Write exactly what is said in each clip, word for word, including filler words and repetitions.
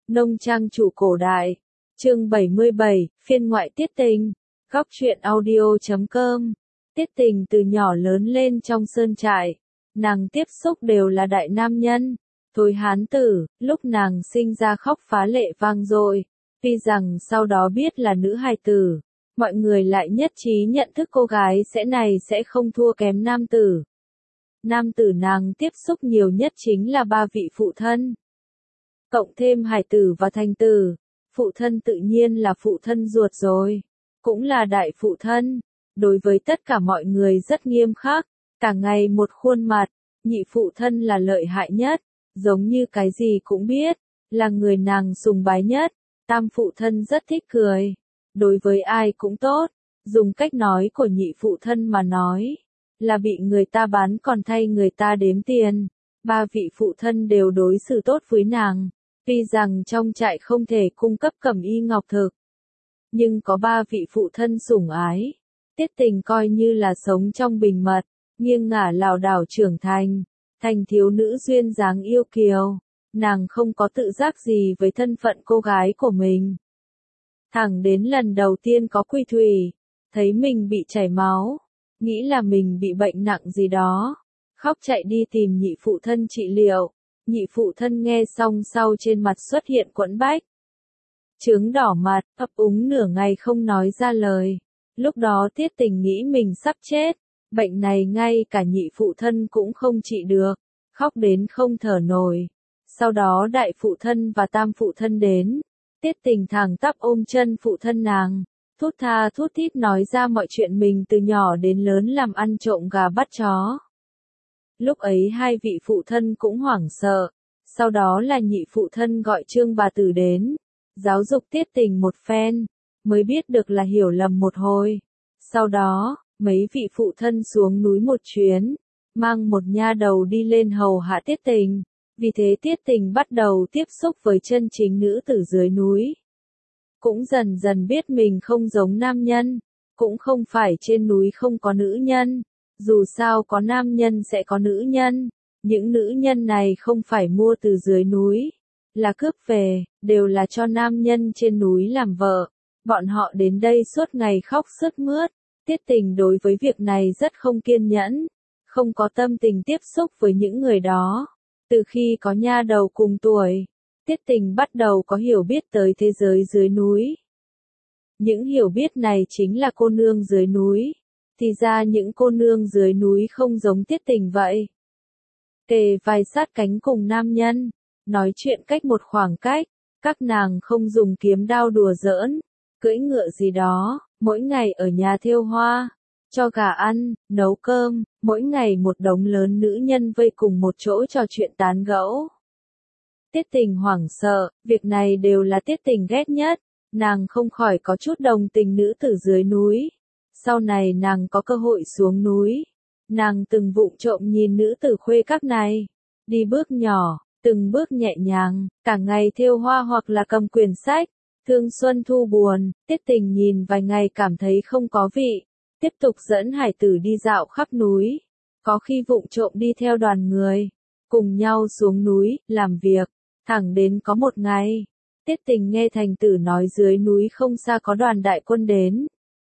Nông trang chủ cổ đại. Chương bảy mươi bảy, phiên ngoại Tiết Tình. Góc truyện audio chấm com. Tiết Tình từ nhỏ lớn lên trong sơn trại. Nàng tiếp xúc đều là đại nam nhân. Thôi hán tử, lúc nàng sinh ra khóc phá lệ vang dội. Tuy rằng sau đó biết là nữ hài tử, mọi người lại nhất trí nhận thức cô gái sẽ này sẽ không thua kém nam tử. Nam tử nàng tiếp xúc nhiều nhất chính là ba vị phụ thân. Cộng thêm hải tử và thành tử, phụ thân tự nhiên là phụ thân ruột rồi, cũng là đại phụ thân, đối với tất cả mọi người rất nghiêm khắc, cả ngày một khuôn mặt, nhị phụ thân là lợi hại nhất, giống như cái gì cũng biết, là người nàng sùng bái nhất, tam phụ thân rất thích cười, đối với ai cũng tốt, dùng cách nói của nhị phụ thân mà nói, là bị người ta bán còn thay người ta đếm tiền, ba vị phụ thân đều đối xử tốt với nàng. Tuy rằng trong trại không thể cung cấp cẩm y ngọc thực, nhưng có ba vị phụ thân sủng ái, Tiết Tình coi như là sống trong bình mật, nghiêng ngả lảo đảo trưởng thành, thành thiếu nữ duyên dáng yêu kiều, nàng không có tự giác gì với thân phận cô gái của mình. Thẳng đến lần đầu tiên có quy thủy, thấy mình bị chảy máu, nghĩ là mình bị bệnh nặng gì đó, khóc chạy đi tìm nhị phụ thân trị liệu. Nhị phụ thân nghe xong sau trên mặt xuất hiện quẫn bách. Trướng đỏ mặt, ấp úng nửa ngày không nói ra lời. Lúc đó Tiết Tình nghĩ mình sắp chết. Bệnh này ngay cả nhị phụ thân cũng không trị được. Khóc đến không thở nổi. Sau đó đại phụ thân và tam phụ thân đến. Tiết Tình thẳng tắp ôm chân phụ thân nàng. Thút tha thút thít nói ra mọi chuyện mình từ nhỏ đến lớn làm ăn trộm gà bắt chó. Lúc ấy hai vị phụ thân cũng hoảng sợ, sau đó là nhị phụ thân gọi Trương bà tử đến, giáo dục Tiết Tình một phen, mới biết được là hiểu lầm một hồi. Sau đó, mấy vị phụ thân xuống núi một chuyến, mang một nha đầu đi lên hầu hạ Tiết Tình, vì thế Tiết Tình bắt đầu tiếp xúc với chân chính nữ tử dưới núi. Cũng dần dần biết mình không giống nam nhân, cũng không phải trên núi không có nữ nhân. Dù sao có nam nhân sẽ có nữ nhân, những nữ nhân này không phải mua từ dưới núi, là cướp về, đều là cho nam nhân trên núi làm vợ. Bọn họ đến đây suốt ngày khóc sướt mướt, Tiết Tình đối với việc này rất không kiên nhẫn, không có tâm tình tiếp xúc với những người đó. Từ khi có nha đầu cùng tuổi, Tiết Tình bắt đầu có hiểu biết tới thế giới dưới núi. Những hiểu biết này chính là cô nương dưới núi. Thì ra những cô nương dưới núi không giống Tiết Tình vậy. Kề vai sát cánh cùng nam nhân, nói chuyện cách một khoảng cách, các nàng không dùng kiếm đao đùa giỡn, cưỡi ngựa gì đó, mỗi ngày ở nhà thêu hoa, cho gà ăn, nấu cơm, mỗi ngày một đống lớn nữ nhân vây cùng một chỗ trò chuyện tán gẫu. Tiết Tình hoảng sợ, việc này đều là Tiết Tình ghét nhất, nàng không khỏi có chút đồng tình nữ tử dưới núi. Sau này nàng có cơ hội xuống núi, nàng từng vụng trộm nhìn nữ tử khuê các này, đi bước nhỏ, từng bước nhẹ nhàng, cả ngày thêu hoa hoặc là cầm quyển sách, thương xuân thu buồn, Tiết Tình nhìn vài ngày cảm thấy không có vị, tiếp tục dẫn hải tử đi dạo khắp núi, có khi vụng trộm đi theo đoàn người, cùng nhau xuống núi, làm việc, thẳng đến có một ngày, Tiết Tình nghe thành tử nói dưới núi không xa có đoàn đại quân đến.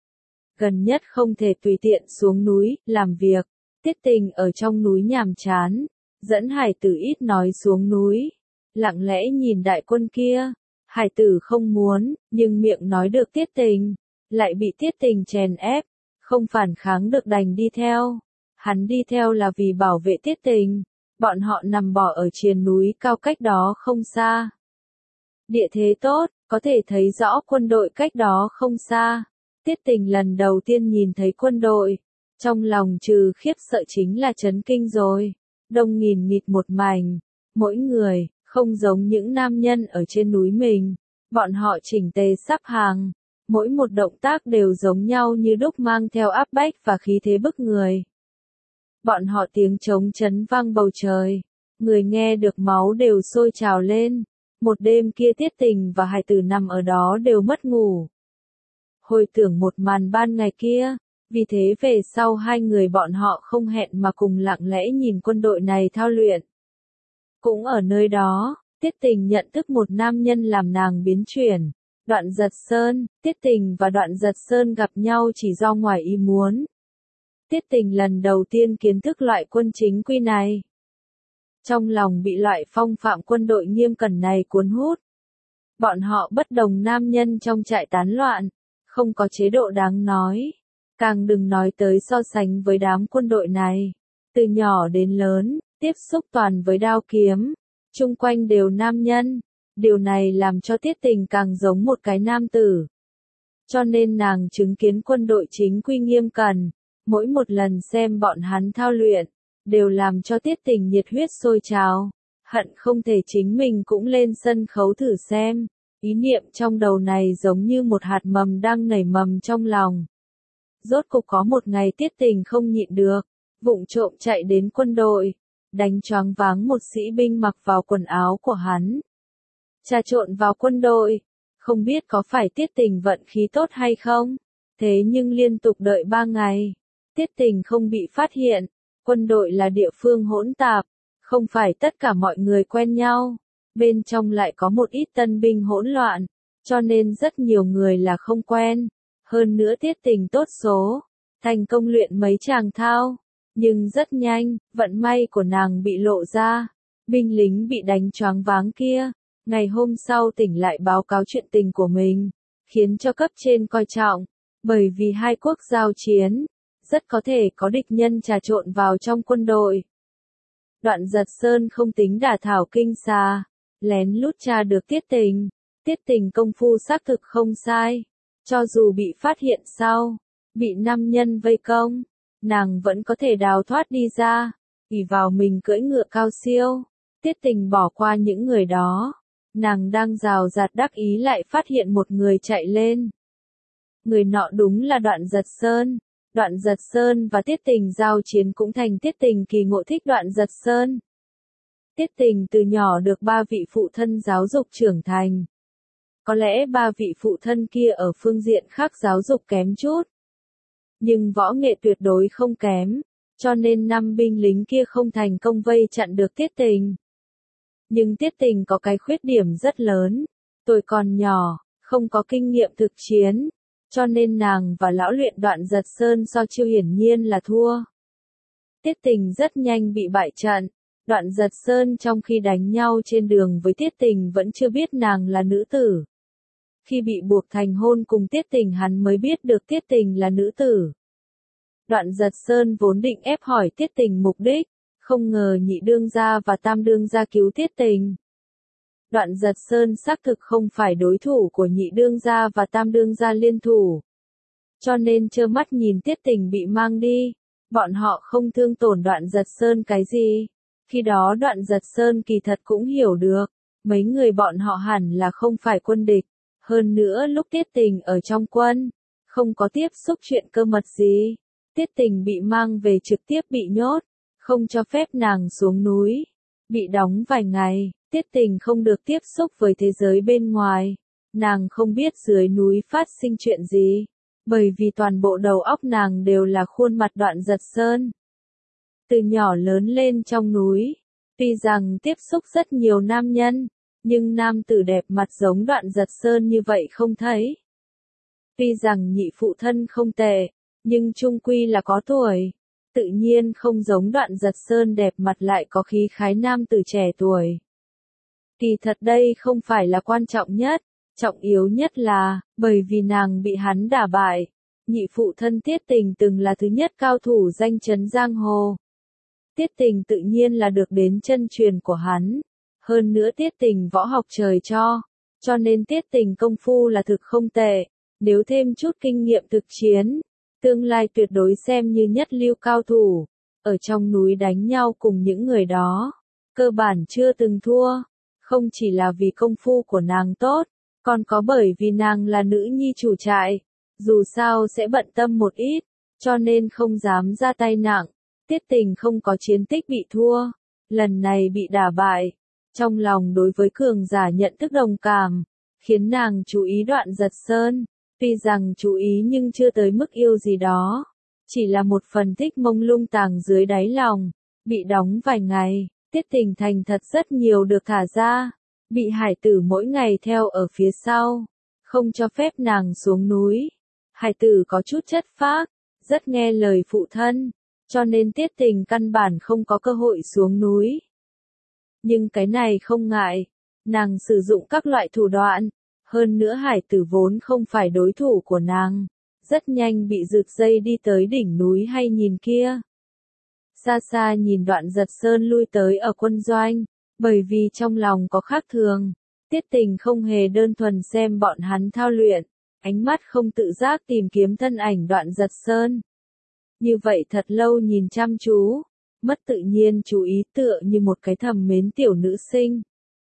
Gần nhất không thể tùy tiện xuống núi, làm việc. Tiết Tình ở trong núi nhàm chán, dẫn hải tử ít nói xuống núi, lặng lẽ nhìn đại quân kia. Hải tử không muốn, nhưng miệng nói được Tiết Tình, lại bị Tiết Tình chèn ép, không phản kháng được đành đi theo. Hắn đi theo là vì bảo vệ Tiết Tình, bọn họ nằm bò ở triền núi cao cách đó không xa. Địa thế tốt, có thể thấy rõ quân đội cách đó không xa. Tiết Tình lần đầu tiên nhìn thấy quân đội, trong lòng trừ khiếp sợ chính là chấn kinh rồi. Đông nghìn nghịt một mảnh, mỗi người, không giống những nam nhân ở trên núi mình. Bọn họ chỉnh tề sắp hàng, mỗi một động tác đều giống nhau như đúc mang theo áp bách và khí thế bức người. Bọn họ tiếng trống chấn vang bầu trời, người nghe được máu đều sôi trào lên. Một đêm kia Tiết Tình và hải tử nằm ở đó đều mất ngủ. Hồi tưởng một màn ban ngày kia, vì thế về sau hai người bọn họ không hẹn mà cùng lặng lẽ nhìn quân đội này thao luyện. Cũng ở nơi đó, Tiết Tình nhận thức một nam nhân làm nàng biến chuyển. Đoạn Giật Sơn, Tiết Tình và Đoạn Giật Sơn gặp nhau chỉ do ngoài ý muốn. Tiết Tình lần đầu tiên kiến thức loại quân chính quy này. Trong lòng bị loại phong phạm quân đội nghiêm cẩn này cuốn hút. Bọn họ bất đồng nam nhân trong trại tán loạn, không có chế độ đáng nói. Càng đừng nói tới so sánh với đám quân đội này. Từ nhỏ đến lớn, tiếp xúc toàn với đao kiếm. Chung quanh đều nam nhân. Điều này làm cho Tiết Tình càng giống một cái nam tử. Cho nên nàng chứng kiến quân đội chính quy nghiêm cẩn. Mỗi một lần xem bọn hắn thao luyện, đều làm cho Tiết Tình nhiệt huyết sôi trào. Hận không thể chính mình cũng lên sân khấu thử xem. Ý niệm trong đầu này giống như một hạt mầm đang nảy mầm trong lòng. Rốt cục có một ngày Tiết Tình không nhịn được, vụng trộm chạy đến quân đội, đánh choáng váng một sĩ binh mặc vào quần áo của hắn. Trà trộn vào quân đội, không biết có phải Tiết Tình vận khí tốt hay không, thế nhưng liên tục đợi ba ngày, Tiết Tình không bị phát hiện. Quân đội là địa phương hỗn tạp, không phải tất cả mọi người quen nhau, bên trong lại có một ít tân binh hỗn loạn, cho nên rất nhiều người là không quen. Hơn nữa Tiết Tình tốt số, thành công luyện mấy tràng thao, nhưng rất nhanh, vận may của nàng bị lộ ra. Binh lính bị đánh choáng váng kia, ngày hôm sau tỉnh lại báo cáo chuyện tình của mình, khiến cho cấp trên coi trọng, bởi vì hai quốc giao chiến, rất có thể có địch nhân trà trộn vào trong quân đội. Đoạn Giật Sơn không tính đả thảo kinh xà, lén lút tra được Tiết Tình. Tiết Tình công phu xác thực không sai, cho dù bị phát hiện sau, bị nam nhân vây công, nàng vẫn có thể đào thoát đi ra, ỷ vào mình cưỡi ngựa cao siêu. Tiết Tình bỏ qua những người đó, nàng đang rào rạt đắc ý lại phát hiện một người chạy lên. Người nọ đúng là Đoạn Giật Sơn. Đoạn Giật Sơn và Tiết Tình giao chiến cũng thành Tiết Tình kỳ ngộ thích Đoạn Giật Sơn. Tiết Tình từ nhỏ được ba vị phụ thân giáo dục trưởng thành. Có lẽ ba vị phụ thân kia ở phương diện khác giáo dục kém chút. Nhưng võ nghệ tuyệt đối không kém, cho nên năm binh lính kia không thành công vây chặn được Tiết Tình. Nhưng Tiết Tình có cái khuyết điểm rất lớn, tuổi còn nhỏ, không có kinh nghiệm thực chiến. Cho nên nàng và lão luyện Đoạn Giật Sơn so chiêu hiển nhiên là thua. Tiết Tình rất nhanh bị bại trận. Đoạn Giật Sơn trong khi đánh nhau trên đường với Tiết Tình vẫn chưa biết nàng là nữ tử. Khi bị buộc thành hôn cùng Tiết Tình hắn mới biết được Tiết Tình là nữ tử. Đoạn Giật Sơn vốn định ép hỏi Tiết Tình mục đích, không ngờ nhị đương gia và tam đương gia cứu Tiết Tình. Đoạn Giật Sơn xác thực không phải đối thủ của nhị đương gia và tam đương gia liên thủ. Cho nên trơ mắt nhìn Tiết Tình bị mang đi, bọn họ không thương tổn Đoạn Giật Sơn cái gì. Khi đó Đoạn Giật Sơn kỳ thật cũng hiểu được, mấy người bọn họ hẳn là không phải quân địch. Hơn nữa lúc Tiết Tình ở trong quân, không có tiếp xúc chuyện cơ mật gì. Tiết Tình bị mang về trực tiếp bị nhốt, không cho phép nàng xuống núi, bị đóng vài ngày. Tiết Tình không được tiếp xúc với thế giới bên ngoài, nàng không biết dưới núi phát sinh chuyện gì, bởi vì toàn bộ đầu óc nàng đều là khuôn mặt Đoạn Giật Sơn. Từ nhỏ lớn lên trong núi, tuy rằng tiếp xúc rất nhiều nam nhân, nhưng nam tử đẹp mặt giống Đoạn Giật Sơn như vậy không thấy. Tuy rằng nhị phụ thân không tệ, nhưng chung quy là có tuổi, tự nhiên không giống Đoạn Giật Sơn đẹp mặt lại có khí khái nam tử trẻ tuổi. Kỳ thật đây không phải là quan trọng nhất, trọng yếu nhất là, bởi vì nàng bị hắn đả bại, nhị phụ thân Tiết Tình từng là thứ nhất cao thủ danh chấn giang hồ. Tiết Tình tự nhiên là được đến chân truyền của hắn, hơn nữa Tiết Tình võ học trời cho, cho nên Tiết Tình công phu là thực không tệ, nếu thêm chút kinh nghiệm thực chiến, tương lai tuyệt đối xem như nhất lưu cao thủ, ở trong núi đánh nhau cùng những người đó, cơ bản chưa từng thua. Không chỉ là vì công phu của nàng tốt, còn có bởi vì nàng là nữ nhi chủ trại, dù sao sẽ bận tâm một ít, cho nên không dám ra tay nặng. Tiết Tình không có chiến tích bị thua, lần này bị đả bại, trong lòng đối với cường giả nhận thức đồng cảm, khiến nàng chú ý Đoạn Giật Sơn, tuy rằng chú ý nhưng chưa tới mức yêu gì đó, chỉ là một phần thích mông lung tàng dưới đáy lòng, bị đóng vài ngày. Tiết Tình thành thật rất nhiều được thả ra, bị hải tử mỗi ngày theo ở phía sau, không cho phép nàng xuống núi. Hải tử có chút chất phác, rất nghe lời phụ thân, cho nên Tiết Tình căn bản không có cơ hội xuống núi. Nhưng cái này không ngại, nàng sử dụng các loại thủ đoạn, hơn nữa hải tử vốn không phải đối thủ của nàng, rất nhanh bị rực dây đi tới đỉnh núi hay nhìn kia. Xa xa nhìn Đoạn Giật Sơn lui tới ở quân doanh, bởi vì trong lòng có khác thường, Tiết Tình không hề đơn thuần xem bọn hắn thao luyện, ánh mắt không tự giác tìm kiếm thân ảnh Đoạn Giật Sơn. Như vậy thật lâu nhìn chăm chú, mất tự nhiên chú ý tựa như một cái thầm mến tiểu nữ sinh.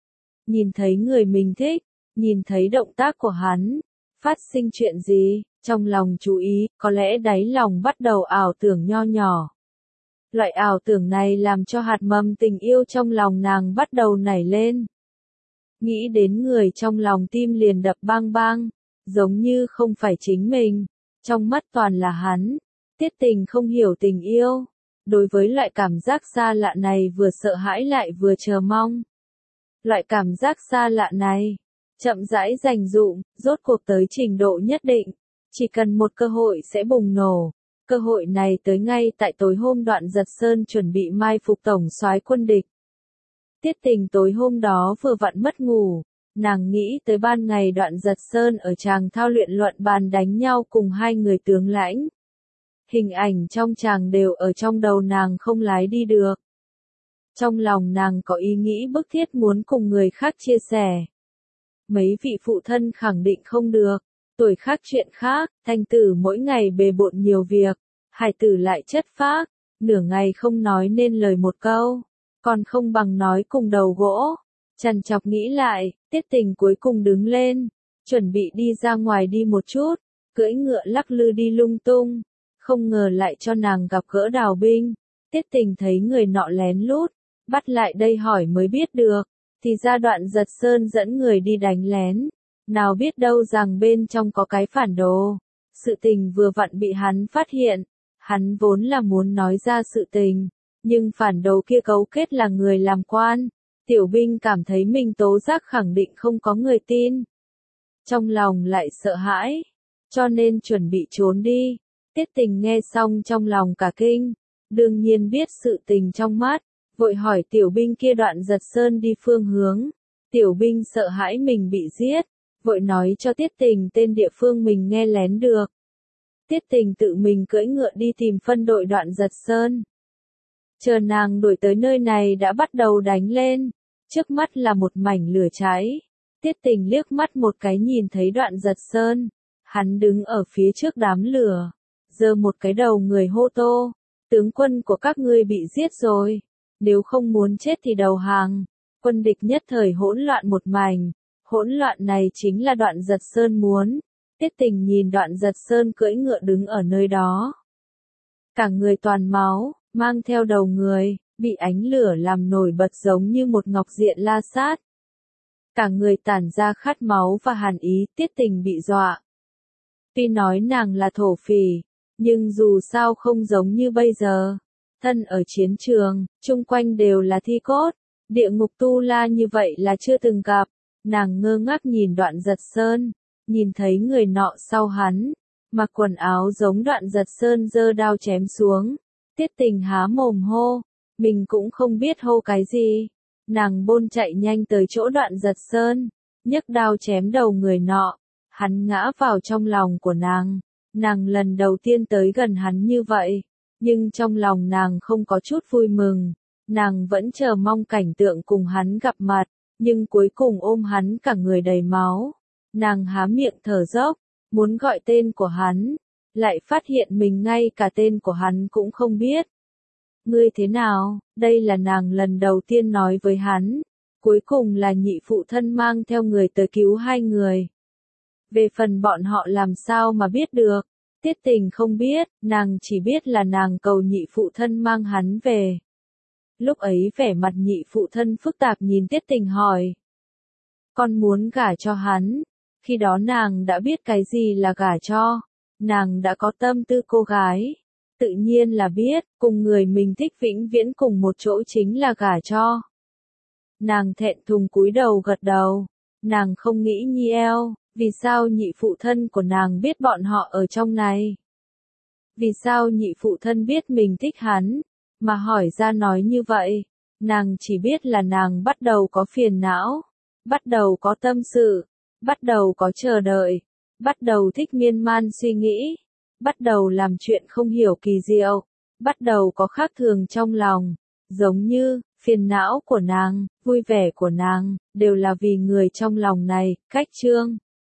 Nhìn thấy người mình thích, nhìn thấy động tác của hắn, phát sinh chuyện gì, trong lòng chú ý, có lẽ đáy lòng bắt đầu ảo tưởng nho nhỏ. Loại ảo tưởng này làm cho hạt mầm tình yêu trong lòng nàng bắt đầu nảy lên. Nghĩ đến người trong lòng tim liền đập bang bang, giống như không phải chính mình, trong mắt toàn là hắn. Tiết Tình không hiểu tình yêu, đối với loại cảm giác xa lạ này vừa sợ hãi lại vừa chờ mong. Loại cảm giác xa lạ này, chậm rãi dành dụm, rốt cuộc tới trình độ nhất định, chỉ cần một cơ hội sẽ bùng nổ. Cơ hội này tới ngay tại tối hôm Đoạn Giật Sơn chuẩn bị mai phục tổng soái quân địch. Tiết Tình tối hôm đó vừa vặn mất ngủ, nàng nghĩ tới ban ngày Đoạn Giật Sơn ở tràng thao luyện luận bàn đánh nhau cùng hai người tướng lãnh. Hình ảnh trong tràng đều ở trong đầu nàng không lái đi được. Trong lòng nàng có ý nghĩ bức thiết muốn cùng người khác chia sẻ. Mấy vị phụ thân khẳng định không được, tuổi khác chuyện khác, thanh tử mỗi ngày bề bộn nhiều việc, hải tử lại chất phác, nửa ngày không nói nên lời một câu, còn không bằng nói cùng đầu gỗ. Trằn trọc nghĩ lại, Tiết Tình cuối cùng đứng lên, chuẩn bị đi ra ngoài đi một chút, cưỡi ngựa lắc lư đi lung tung, không ngờ lại cho nàng gặp gỡ Đào Binh. Tiết Tình thấy người nọ lén lút, bắt lại đây hỏi mới biết được, thì ra Đoạn Giật Sơn dẫn người đi đánh lén, nào biết đâu rằng bên trong có cái phản đồ. Sự tình vừa vặn bị hắn phát hiện, hắn vốn là muốn nói ra sự tình, nhưng phản đồ kia cấu kết là người làm quan. Tiểu binh cảm thấy mình tố giác khẳng định không có người tin. Trong lòng lại sợ hãi, cho nên chuẩn bị trốn đi. Tiết Tình nghe xong trong lòng cả kinh, đương nhiên biết sự tình trong mắt, vội hỏi tiểu binh kia Đoạn Giật Sơn đi phương hướng. Tiểu binh sợ hãi mình bị giết, vội nói cho Tiết Tình tên địa phương mình nghe lén được. Tiết Tình tự mình cưỡi ngựa đi tìm phân đội Đoạn Giật Sơn. Chờ nàng đuổi tới nơi này đã bắt đầu đánh lên, trước mắt là một mảnh lửa cháy. Tiết Tình liếc mắt một cái nhìn thấy Đoạn Giật Sơn, hắn đứng ở phía trước đám lửa, giơ một cái đầu người hô to, tướng quân của các ngươi bị giết rồi, nếu không muốn chết thì đầu hàng. Quân địch nhất thời hỗn loạn một mảnh, hỗn loạn này chính là Đoạn Giật Sơn muốn. Tiết Tình nhìn Đoạn Giật Sơn cưỡi ngựa đứng ở nơi đó, cả người toàn máu, mang theo đầu người, bị ánh lửa làm nổi bật giống như một ngọc diện la sát. Cả người tản ra khát máu và hàn ý. Tiết Tình bị dọa. Tuy nói nàng là thổ phỉ, nhưng dù sao không giống như bây giờ. Thân ở chiến trường, chung quanh đều là thi cốt, địa ngục tu la như vậy là chưa từng gặp. Nàng ngơ ngác nhìn Đoạn Giật Sơn, nhìn thấy người nọ sau hắn, mặc quần áo giống Đoạn Giật Sơn giơ đao chém xuống. Tiết Tình há mồm hô, mình cũng không biết hô cái gì. Nàng bôn chạy nhanh tới chỗ Đoạn Giật Sơn, nhấc đao chém đầu người nọ. Hắn ngã vào trong lòng của nàng. Nàng lần đầu tiên tới gần hắn như vậy, nhưng trong lòng nàng không có chút vui mừng. Nàng vẫn chờ mong cảnh tượng cùng hắn gặp mặt, nhưng cuối cùng ôm hắn cả người đầy máu. Nàng há miệng thở dốc, muốn gọi tên của hắn, lại phát hiện mình ngay cả tên của hắn cũng không biết. Ngươi thế nào? Đây là nàng lần đầu tiên nói với hắn. Cuối cùng là nhị phụ thân mang theo người tới cứu hai người. Về phần bọn họ làm sao mà biết được? Tiết Tình không biết, nàng chỉ biết là nàng cầu nhị phụ thân mang hắn về. Lúc ấy vẻ mặt nhị phụ thân phức tạp nhìn Tiết Tình hỏi. Con muốn gả cho hắn. Khi đó nàng đã biết cái gì là gả cho. Nàng đã có tâm tư cô gái. Tự nhiên là biết, cùng người mình thích vĩnh viễn cùng một chỗ chính là gả cho. Nàng thẹn thùng cúi đầu gật đầu. Nàng không nghĩ Nhi eo, vì sao nhị phụ thân của nàng biết bọn họ ở trong này? Vì sao nhị phụ thân biết mình thích hắn, mà hỏi ra nói như vậy? Nàng chỉ biết là nàng bắt đầu có phiền não, bắt đầu có tâm sự, bắt đầu có chờ đợi, bắt đầu thích miên man suy nghĩ, bắt đầu làm chuyện không hiểu kỳ diệu, bắt đầu có khác thường trong lòng, giống như, phiền não của nàng, vui vẻ của nàng, đều là vì người trong lòng này, cách chương.